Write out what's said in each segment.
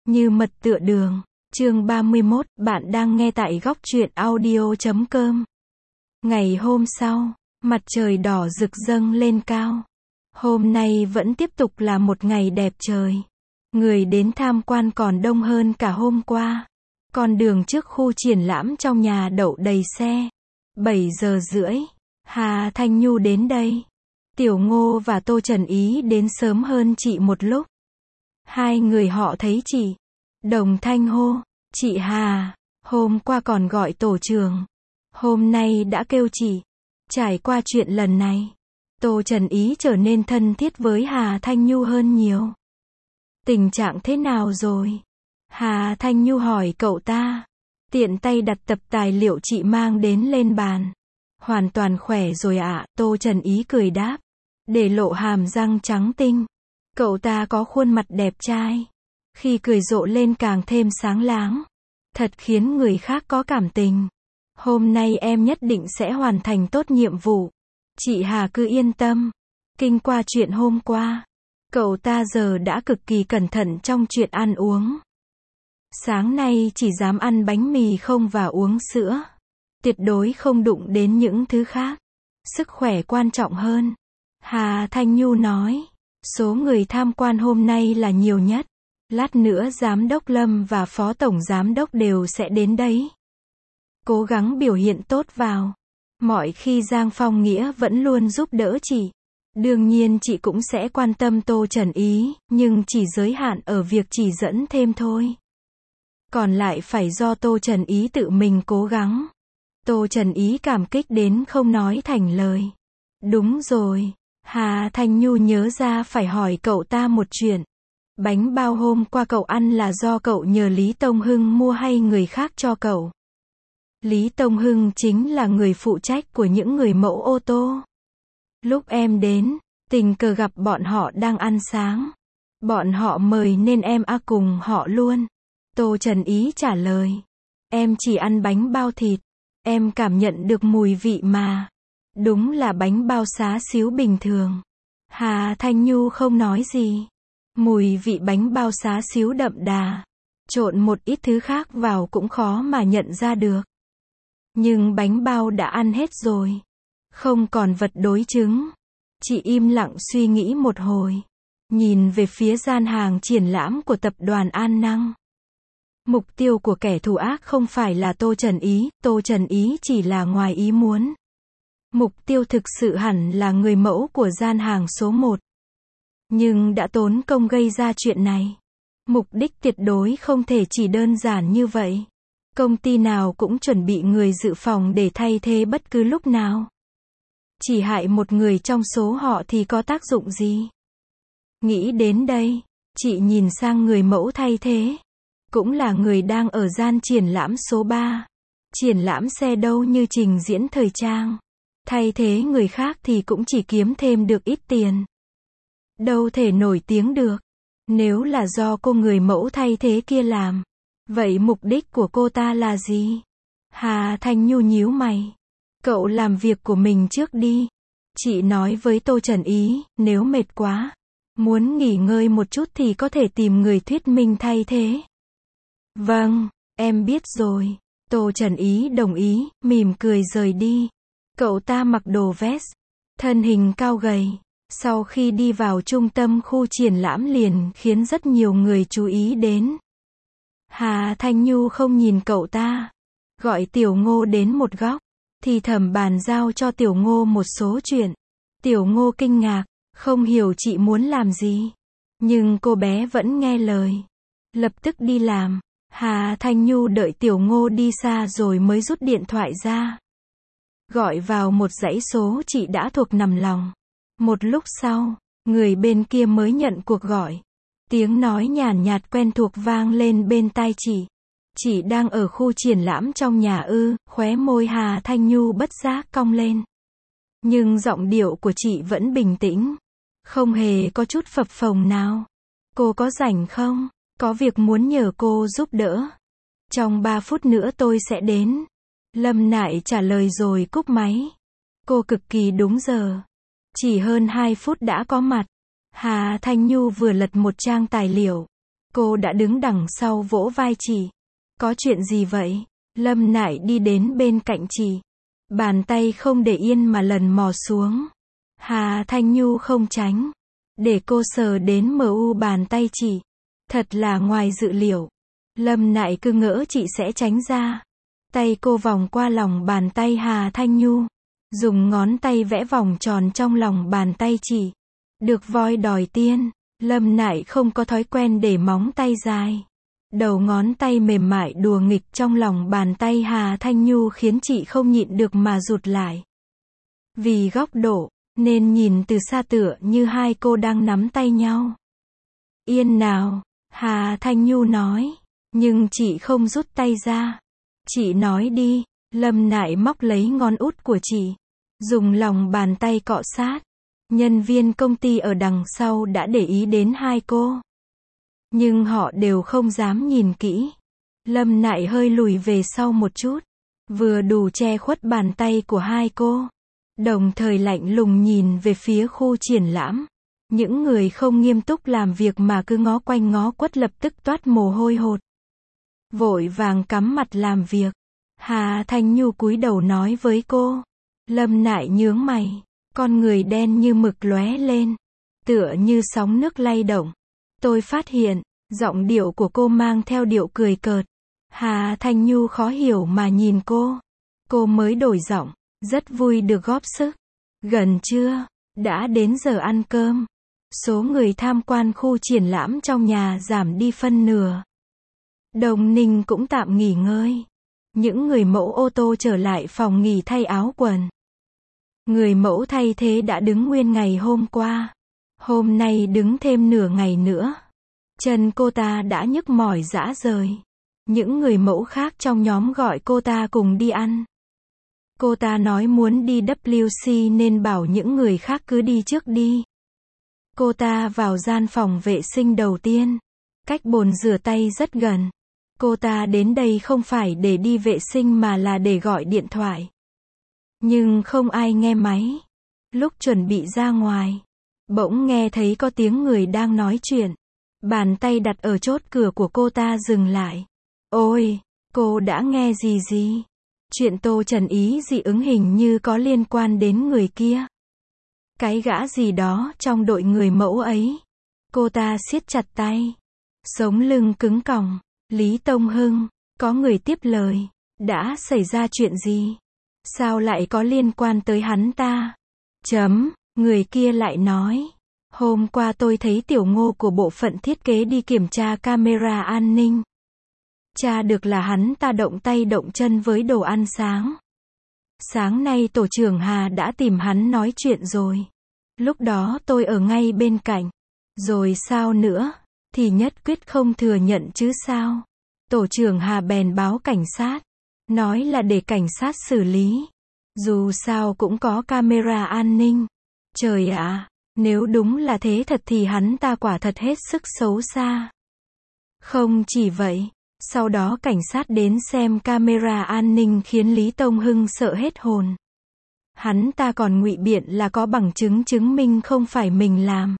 Như mật tựa đường. Chương 31, bạn đang nghe tại góc truyện audio.com. Ngày hôm sau, mặt trời đỏ rực dâng lên cao. Hôm nay vẫn tiếp tục là một ngày đẹp trời. Người đến tham quan còn đông hơn cả hôm qua. Con đường trước khu triển lãm trong nhà đậu đầy xe. 7 giờ rưỡi, Hà Thanh Nhu đến đây. Tiểu Ngô và Tô Trần Ý đến sớm hơn chị một lúc. Hai người họ thấy chị, đồng thanh hô, chị Hà, hôm qua còn gọi tổ trưởng. Hôm nay đã kêu chị. Trải qua chuyện lần này, Tô Trần Ý trở nên thân thiết với Hà Thanh Nhu hơn nhiều. Tình trạng thế nào rồi? Hà Thanh Nhu hỏi cậu ta. Tiện tay đặt tập tài liệu chị mang đến lên bàn. Hoàn toàn khỏe rồi ạ, Tô Trần Ý cười đáp. Để lộ hàm răng trắng tinh. Cậu ta có khuôn mặt đẹp trai. Khi cười rộ lên càng thêm sáng láng. Thật khiến người khác có cảm tình. Hôm nay em nhất định sẽ hoàn thành tốt nhiệm vụ. Chị Hà cứ yên tâm. Kinh qua chuyện hôm qua, cậu ta giờ đã cực kỳ cẩn thận trong chuyện ăn uống. Sáng nay chỉ dám ăn bánh mì không và uống sữa. Tuyệt đối không đụng đến những thứ khác. Sức khỏe quan trọng hơn. Hà Thanh Nhu nói. Số người tham quan hôm nay là nhiều nhất. Lát nữa Giám đốc Lâm và Phó Tổng Giám đốc đều sẽ đến đấy. Cố gắng biểu hiện tốt vào. Mọi khi Giang Phong Nghĩa vẫn luôn giúp đỡ chị. Đương nhiên chị cũng sẽ quan tâm Tô Trần Ý, nhưng chỉ giới hạn ở việc chỉ dẫn thêm thôi. Còn lại phải do Tô Trần Ý tự mình cố gắng. Tô Trần Ý cảm kích đến không nói thành lời. Đúng rồi. Hà Thanh Nhu nhớ ra phải hỏi cậu ta một chuyện. Bánh bao hôm qua cậu ăn là do cậu nhờ Lý Tông Hưng mua hay người khác cho cậu? Lý Tông Hưng chính là người phụ trách của những người mẫu ô tô. Lúc em đến, tình cờ gặp bọn họ đang ăn sáng. Bọn họ mời nên em cùng họ luôn. Tô Trần Ý trả lời. Em chỉ ăn bánh bao thịt. Em cảm nhận được mùi vị mà. Đúng là bánh bao xá xíu bình thường. Hà Thanh Nhu không nói gì. Mùi vị bánh bao xá xíu đậm đà. Trộn một ít thứ khác vào cũng khó mà nhận ra được. Nhưng bánh bao đã ăn hết rồi. Không còn vật đối chứng. Chị im lặng suy nghĩ một hồi. Nhìn về phía gian hàng triển lãm của tập đoàn An Năng. Mục tiêu của kẻ thù ác không phải là Tô Trần Ý chỉ là ngoài ý muốn. Mục tiêu thực sự hẳn là người mẫu của gian hàng số 1. Nhưng đã tốn công gây ra chuyện này. Mục đích tuyệt đối không thể chỉ đơn giản như vậy. Công ty nào cũng chuẩn bị người dự phòng để thay thế bất cứ lúc nào. Chỉ hại một người trong số họ thì có tác dụng gì? Nghĩ đến đây, chị nhìn sang người mẫu thay thế. Cũng là người đang ở gian triển lãm số 3. Triển lãm xe đâu như trình diễn thời trang. Thay thế người khác thì cũng chỉ kiếm thêm được ít tiền. Đâu thể nổi tiếng được. Nếu là do cô người mẫu thay thế kia làm. Vậy mục đích của cô ta là gì? Hà Thanh Nhu nhíu mày. Cậu làm việc của mình trước đi. Chị nói với Tô Trần Ý, nếu mệt quá, muốn nghỉ ngơi một chút thì có thể tìm người thuyết minh thay thế. Vâng, em biết rồi. Tô Trần Ý đồng ý, mỉm cười rời đi. Cậu ta mặc đồ vest, thân hình cao gầy. Sau khi đi vào trung tâm khu triển lãm liền khiến rất nhiều người chú ý đến. Hà Thanh Nhu không nhìn cậu ta. Gọi Tiểu Ngô đến một góc. Thì thầm bàn giao cho Tiểu Ngô một số chuyện. Tiểu Ngô kinh ngạc, không hiểu chị muốn làm gì. Nhưng cô bé vẫn nghe lời. Lập tức đi làm. Hà Thanh Nhu đợi Tiểu Ngô đi xa rồi mới rút điện thoại ra. Gọi vào một dãy số chị đã thuộc nằm lòng. Một lúc sau, người bên kia mới nhận cuộc gọi. Tiếng nói nhàn nhạt quen thuộc vang lên bên tai chị. Chị đang ở khu triển lãm trong nhà ư? Khóe môi Hà Thanh Nhu bất giác cong lên. Nhưng giọng điệu của chị vẫn bình tĩnh. Không hề có chút phập phồng nào. Cô có rảnh không? Có việc muốn nhờ cô giúp đỡ. Trong 3 phút nữa tôi sẽ đến. Lâm Nại trả lời rồi cúp máy. Cô cực kỳ đúng giờ. Chỉ hơn 2 phút đã có mặt. Hà Thanh Nhu vừa lật một trang tài liệu. Cô đã đứng đằng sau vỗ vai chị. Có chuyện gì vậy? Lâm Nại đi đến bên cạnh chị. Bàn tay không để yên mà lần mò xuống. Hà Thanh Nhu không tránh. Để cô sờ đến mu bàn tay chị. Thật là ngoài dự liệu. Lâm Nại cứ ngỡ chị sẽ tránh ra. Tay cô vòng qua lòng bàn tay Hà Thanh Nhu. Dùng ngón tay vẽ vòng tròn trong lòng bàn tay chị. Được voi đòi tiên. Lâm Nại không có thói quen để móng tay dài. Đầu ngón tay mềm mại đùa nghịch trong lòng bàn tay Hà Thanh Nhu khiến chị không nhịn được mà rụt lại. Vì góc độ, nên nhìn từ xa tựa như hai cô đang nắm tay nhau. Yên nào, Hà Thanh Nhu nói. Nhưng chị không rút tay ra. Chị nói đi. Lâm Nại móc lấy ngón út của chị. Dùng lòng bàn tay cọ sát. Nhân viên công ty ở đằng sau đã để ý đến hai cô. Nhưng họ đều không dám nhìn kỹ. Lâm Nại hơi lùi về sau một chút. Vừa đủ che khuất bàn tay của hai cô. Đồng thời lạnh lùng nhìn về phía khu triển lãm. Những người không nghiêm túc làm việc mà cứ ngó quanh ngó quất lập tức toát mồ hôi hột. Vội vàng cắm mặt làm việc. Hà Thanh Nhu cúi đầu nói với cô. Lâm Nại nhướng mày. Con người đen như mực lóe lên. Tựa như sóng nước lay động. Tôi phát hiện, giọng điệu của cô mang theo điệu cười cợt. Hà Thanh Nhu khó hiểu mà nhìn cô. Cô mới đổi giọng. Rất vui được góp sức. Gần trưa, đã đến giờ ăn cơm. Số người tham quan khu triển lãm trong nhà giảm đi phân nửa. Đồng Ninh cũng tạm nghỉ ngơi. Những người mẫu ô tô trở lại phòng nghỉ thay áo quần. Người mẫu thay thế đã đứng nguyên ngày hôm qua. Hôm nay đứng thêm nửa ngày nữa. Chân cô ta đã nhức mỏi rã rời. Những người mẫu khác trong nhóm gọi cô ta cùng đi ăn. Cô ta nói muốn đi WC nên bảo những người khác cứ đi trước đi. Cô ta vào gian phòng vệ sinh đầu tiên. Cách bồn rửa tay rất gần. Cô ta đến đây không phải để đi vệ sinh mà là để gọi điện thoại. Nhưng không ai nghe máy. Lúc chuẩn bị ra ngoài, bỗng nghe thấy có tiếng người đang nói chuyện. Bàn tay đặt ở chốt cửa của cô ta dừng lại. Ôi, cô đã nghe gì? Chuyện Tô Trần Ý dị ứng hình như có liên quan đến người kia. Cái gã gì đó trong đội người mẫu ấy. Cô ta siết chặt tay. Sống lưng cứng còng. Lý Tông Hưng, có người tiếp lời. Đã xảy ra chuyện gì? Sao lại có liên quan tới hắn ta? Người kia lại nói. Hôm qua tôi thấy Tiểu Ngô của bộ phận thiết kế đi kiểm tra camera an ninh. Tra được là hắn ta động tay động chân với đồ ăn sáng. Sáng nay tổ trưởng Hà đã tìm hắn nói chuyện rồi. Lúc đó tôi ở ngay bên cạnh. Rồi sao nữa? Thì nhất quyết không thừa nhận chứ sao? Tổ trưởng Hà bèn báo cảnh sát. Nói là để cảnh sát xử lý. Dù sao cũng có camera an ninh. Trời ạ, nếu đúng là thế thật thì hắn ta quả thật hết sức xấu xa. Không chỉ vậy, sau đó cảnh sát đến xem camera an ninh khiến Lý Tông Hưng sợ hết hồn. Hắn ta còn ngụy biện là có bằng chứng chứng minh không phải mình làm.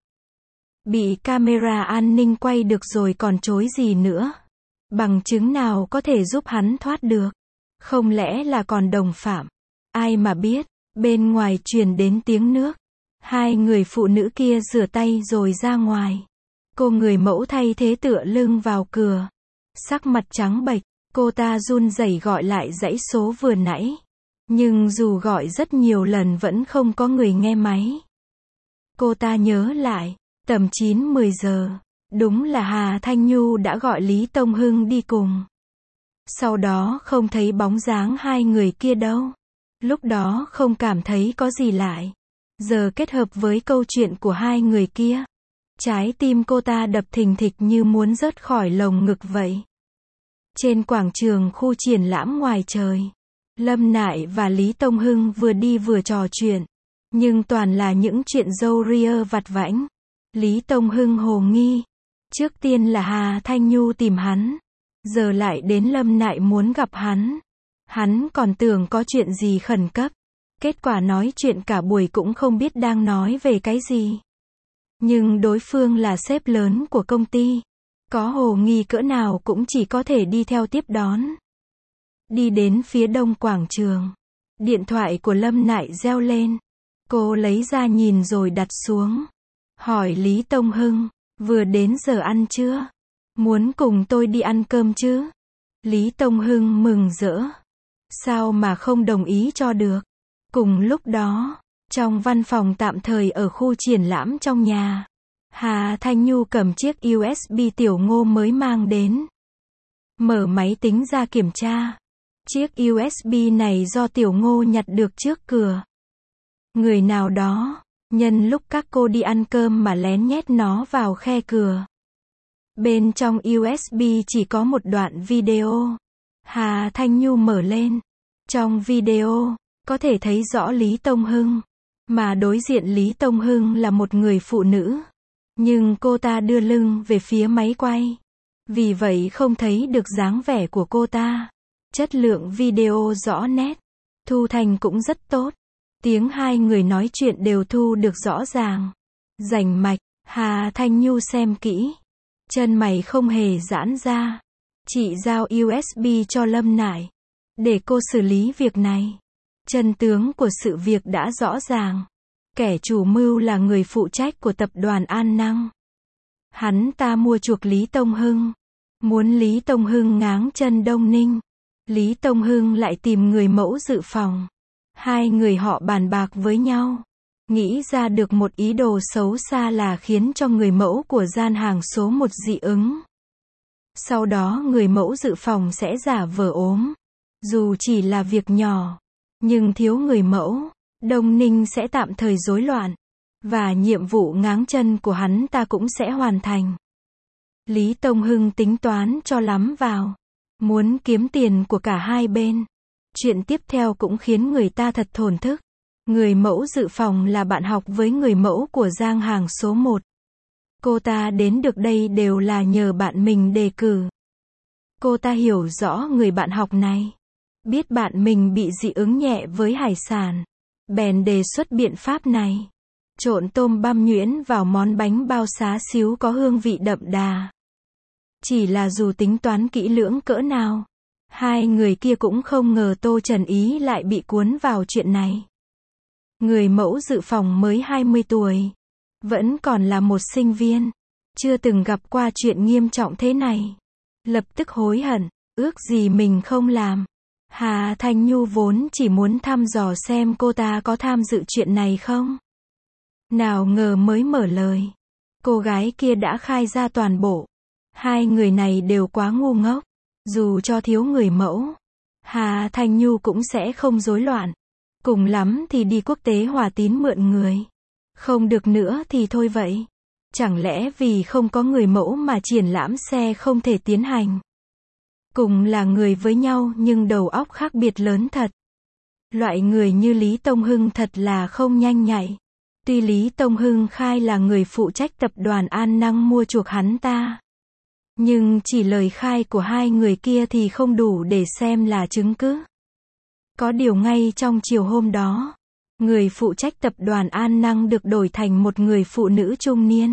Bị camera an ninh quay được rồi còn chối gì nữa. Bằng chứng nào có thể giúp hắn thoát được? Không lẽ là còn đồng phạm? Ai mà biết, bên ngoài truyền đến tiếng nước. Hai người phụ nữ kia rửa tay rồi ra ngoài. Cô người mẫu thay thế tựa lưng vào cửa. Sắc mặt trắng bệch, cô ta run rẩy gọi lại dãy số vừa nãy. Nhưng dù gọi rất nhiều lần vẫn không có người nghe máy. Cô ta nhớ lại, tầm 9-10 giờ, đúng là Hà Thanh Nhu đã gọi Lý Tông Hưng đi cùng. Sau đó không thấy bóng dáng hai người kia đâu. Lúc đó không cảm thấy có gì lại. Giờ kết hợp với câu chuyện của hai người kia. Trái tim cô ta đập thình thịch như muốn rớt khỏi lồng ngực vậy. Trên quảng trường khu triển lãm ngoài trời, Lâm Nại và Lý Tông Hưng vừa đi vừa trò chuyện. Nhưng toàn là những chuyện râu ria vặt vãnh. Lý Tông Hưng hồ nghi. Trước tiên là Hà Thanh Nhu tìm hắn. Giờ lại đến Lâm Nại muốn gặp hắn. Hắn còn tưởng có chuyện gì khẩn cấp. Kết quả nói chuyện cả buổi cũng không biết đang nói về cái gì. Nhưng đối phương là sếp lớn của công ty. Có hồ nghi cỡ nào cũng chỉ có thể đi theo tiếp đón. Đi đến phía đông quảng trường. Điện thoại của Lâm Nại reo lên. Cô lấy ra nhìn rồi đặt xuống. Hỏi Lý Tông Hưng, vừa đến giờ ăn chưa? Muốn cùng tôi đi ăn cơm chứ? Lý Tông Hưng mừng rỡ. Sao mà không đồng ý cho được? Cùng lúc đó, trong văn phòng tạm thời ở khu triển lãm trong nhà, Hà Thanh Nhu cầm chiếc USB Tiểu Ngô mới mang đến. Mở máy tính ra kiểm tra. Chiếc USB này do Tiểu Ngô nhặt được trước cửa. Người nào đó, nhân lúc các cô đi ăn cơm mà lén nhét nó vào khe cửa. Bên trong USB chỉ có một đoạn video. Hà Thanh Nhu mở lên. Trong video, có thể thấy rõ Lý Tông Hưng. Mà đối diện Lý Tông Hưng là một người phụ nữ. Nhưng cô ta đưa lưng về phía máy quay. Vì vậy không thấy được dáng vẻ của cô ta. Chất lượng video rõ nét. Thu thanh cũng rất tốt. Tiếng hai người nói chuyện đều thu được rõ ràng. Rành mạch. Hà Thanh Nhu xem kỹ. Chân mày không hề giãn ra. Chị giao USB cho Lâm Nại. Để cô xử lý việc này. Chân tướng của sự việc đã rõ ràng. Kẻ chủ mưu là người phụ trách của tập đoàn An Năng. Hắn ta mua chuộc Lý Tông Hưng. Muốn Lý Tông Hưng ngáng chân Đông Ninh. Lý Tông Hưng lại tìm người mẫu dự phòng. Hai người họ bàn bạc với nhau. Nghĩ ra được một ý đồ xấu xa là khiến cho người mẫu của gian hàng số 1 dị ứng. Sau đó người mẫu dự phòng sẽ giả vờ ốm. Dù chỉ là việc nhỏ, nhưng thiếu người mẫu, Đông Ninh sẽ tạm thời rối loạn. Và nhiệm vụ ngáng chân của hắn ta cũng sẽ hoàn thành. Lý Tông Hưng tính toán cho lắm vào. Muốn kiếm tiền của cả hai bên. Chuyện tiếp theo cũng khiến người ta thật thổn thức. Người mẫu dự phòng là bạn học với người mẫu của gian hàng số 1. Cô ta đến được đây đều là nhờ bạn mình đề cử. Cô ta hiểu rõ người bạn học này. Biết bạn mình bị dị ứng nhẹ với hải sản. Bèn đề xuất biện pháp này. Trộn tôm băm nhuyễn vào món bánh bao xá xíu có hương vị đậm đà. Chỉ là dù tính toán kỹ lưỡng cỡ nào, hai người kia cũng không ngờ Tô Trần Ý lại bị cuốn vào chuyện này. Người mẫu dự phòng mới 20 tuổi. Vẫn còn là một sinh viên. Chưa từng gặp qua chuyện nghiêm trọng thế này. Lập tức hối hận. Ước gì mình không làm. Hà Thanh Nhu vốn chỉ muốn thăm dò xem cô ta có tham dự chuyện này không. Nào ngờ mới mở lời. Cô gái kia đã khai ra toàn bộ. Hai người này đều quá ngu ngốc. Dù cho thiếu người mẫu, Hà Thanh Nhu cũng sẽ không rối loạn. Cùng lắm thì đi quốc tế Hòa Tín mượn người. Không được nữa thì thôi vậy. Chẳng lẽ vì không có người mẫu mà triển lãm xe không thể tiến hành. Cùng là người với nhau nhưng đầu óc khác biệt lớn thật. Loại người như Lý Tông Hưng thật là không nhanh nhạy. Tuy Lý Tông Hưng khai là người phụ trách tập đoàn An Năng mua chuộc hắn ta. Nhưng chỉ lời khai của hai người kia thì không đủ để xem là chứng cứ. Có điều ngay trong chiều hôm đó, người phụ trách tập đoàn An Năng được đổi thành một người phụ nữ trung niên.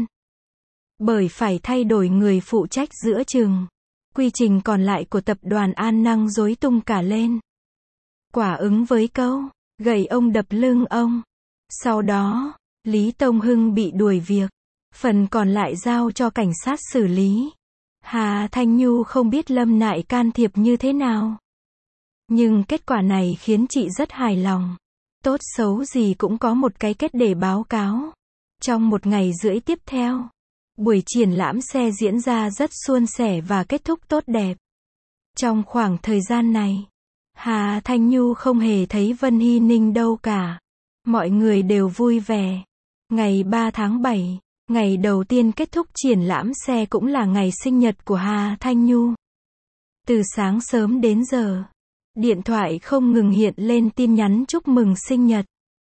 Bởi phải thay đổi người phụ trách giữa chừng, quy trình còn lại của tập đoàn An Năng rối tung cả lên. Quả ứng với câu, gậy ông đập lưng ông. Sau đó, Lý Tông Hưng bị đuổi việc, phần còn lại giao cho cảnh sát xử lý. Hà Thanh Nhu không biết Lâm Nại can thiệp như thế nào. Nhưng kết quả này khiến chị rất hài lòng. Tốt xấu gì cũng có một cái kết để báo cáo. Trong một ngày rưỡi tiếp theo, buổi triển lãm xe diễn ra rất suôn sẻ và kết thúc tốt đẹp. Trong khoảng thời gian này, Hà Thanh Nhu không hề thấy Vân Hy Ninh đâu cả. Mọi người đều vui vẻ. Ngày 3 tháng 7, ngày đầu tiên kết thúc triển lãm xe cũng là ngày sinh nhật của Hà Thanh Nhu. Từ sáng sớm đến giờ, điện thoại không ngừng hiện lên tin nhắn chúc mừng sinh nhật.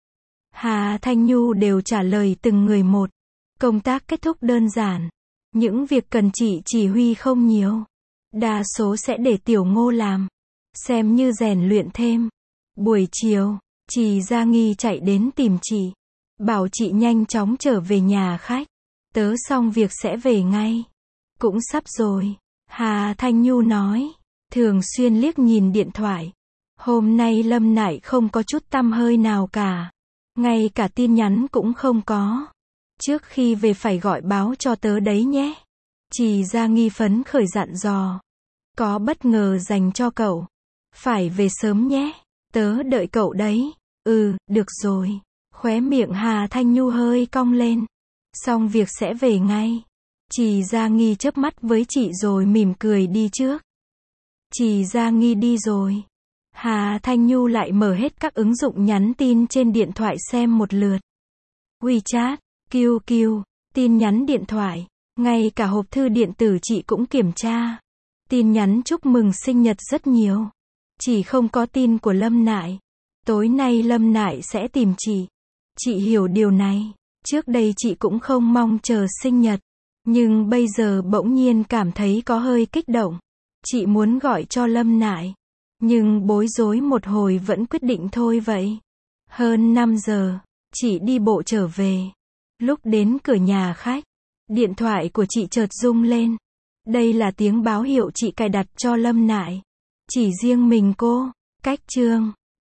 Hà Thanh Nhu đều trả lời từng người một. Công tác kết thúc đơn giản. Những việc cần chị chỉ huy không nhiều. Đa số sẽ để Tiểu Ngô làm. Xem như rèn luyện thêm. Buổi chiều, chị Gia Nghi chạy đến tìm chị. Bảo chị nhanh chóng trở về nhà khách. Tớ xong việc sẽ về ngay. Cũng sắp rồi. Hà Thanh Nhu nói. Thường xuyên liếc nhìn điện thoại. Hôm nay Lâm Nại không có chút tăm hơi nào cả. Ngay cả tin nhắn cũng không có. Trước khi về phải gọi báo cho tớ đấy nhé. Trì Gia Nghi phấn khởi dặn dò. Có bất ngờ dành cho cậu. Phải về sớm nhé. Tớ đợi cậu đấy. Ừ, được rồi. Khóe miệng Hà Thanh Nhu hơi cong lên. Xong việc sẽ về ngay. Trì Gia Nghi chớp mắt với chị rồi mỉm cười đi trước. Trì Gia Nghi đi rồi. Hà Thanh Nhu lại mở hết các ứng dụng nhắn tin trên điện thoại xem một lượt. WeChat, QQ, tin nhắn điện thoại, ngay cả hộp thư điện tử chị cũng kiểm tra. Tin nhắn chúc mừng sinh nhật rất nhiều. Chỉ không có tin của Lâm Nại. Tối nay Lâm Nại sẽ tìm chị. Chị hiểu điều này. Trước đây chị cũng không mong chờ sinh nhật. Nhưng bây giờ bỗng nhiên cảm thấy có hơi kích động. Chị muốn gọi cho Lâm Nại. Nhưng bối rối một hồi vẫn quyết định thôi vậy. Hơn 5 giờ, chị đi bộ trở về. Lúc đến cửa nhà khách, điện thoại của chị chợt rung lên. Đây là tiếng báo hiệu chị cài đặt cho Lâm Nại. Chỉ riêng mình cô. Cách chương